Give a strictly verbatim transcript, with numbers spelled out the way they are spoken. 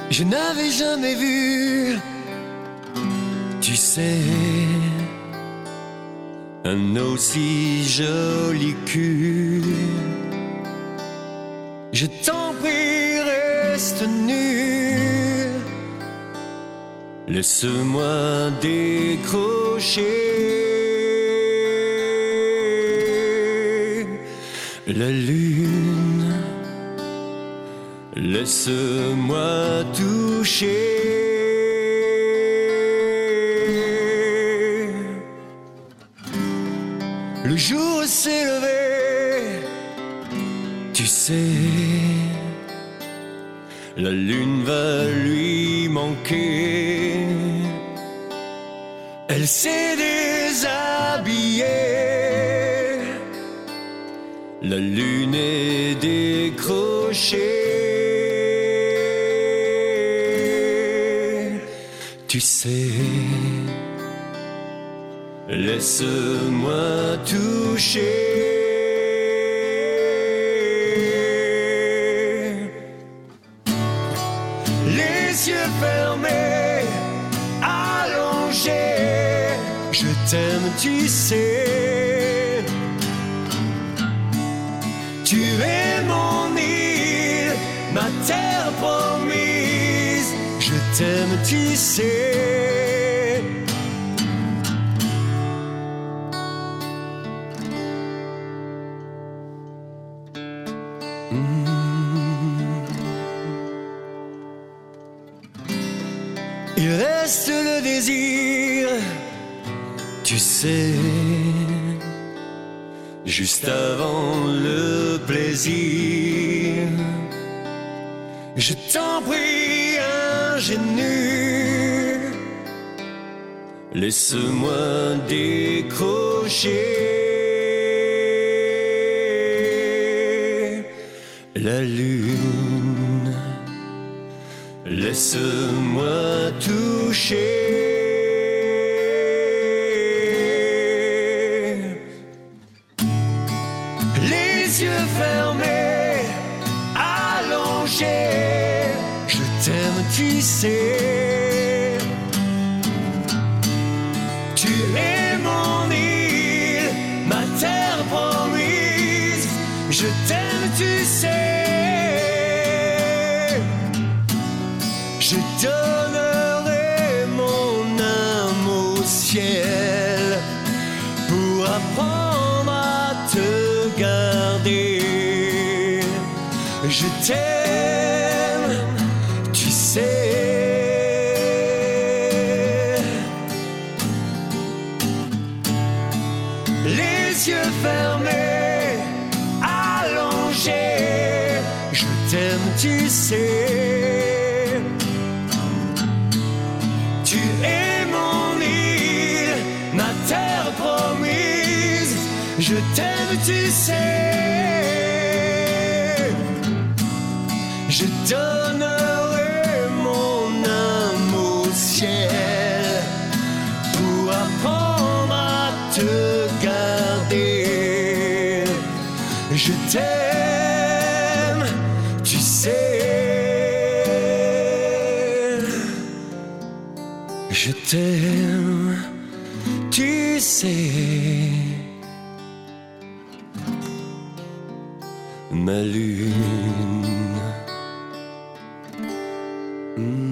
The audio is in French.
Je n'avais jamais vu, tu sais, un aussi joli cul. Je t'en prie, reste nu, laisse-moi décrocher la lune. Laisse-moi toucher le jour s'est levé, tu sais, la lune va lui manquer. Elle s'est déshabillée, la lune est décrochée. Tu sais, laisse-moi toucher les yeux fermés, allongés. Je t'aime, tu sais, tu es mon île, ma terre promise. Je t'aime, tu sais. Il reste le désir, tu sais, juste avant le plaisir. Je t'en prie, ingénu, laisse-moi décrocher la lune. Laisse-moi toucher les yeux fermés, allongés. Je t'aime, tu sais, tu es mon île, ma terre promise. Je t'aime, tu sais. Je donnerai mon âme au ciel pour apprendre à te garder. Je t'aime, tu sais. Les yeux fermés, allongés. Je t'aime, tu sais. Tu es mon île, ma terre promise. Je t'aime, tu sais. Je donnerai mon âme au ciel pour apprendre à te garder. Je t'aime, tu sais. Je t'aime, tu sais, ma lune. Mm.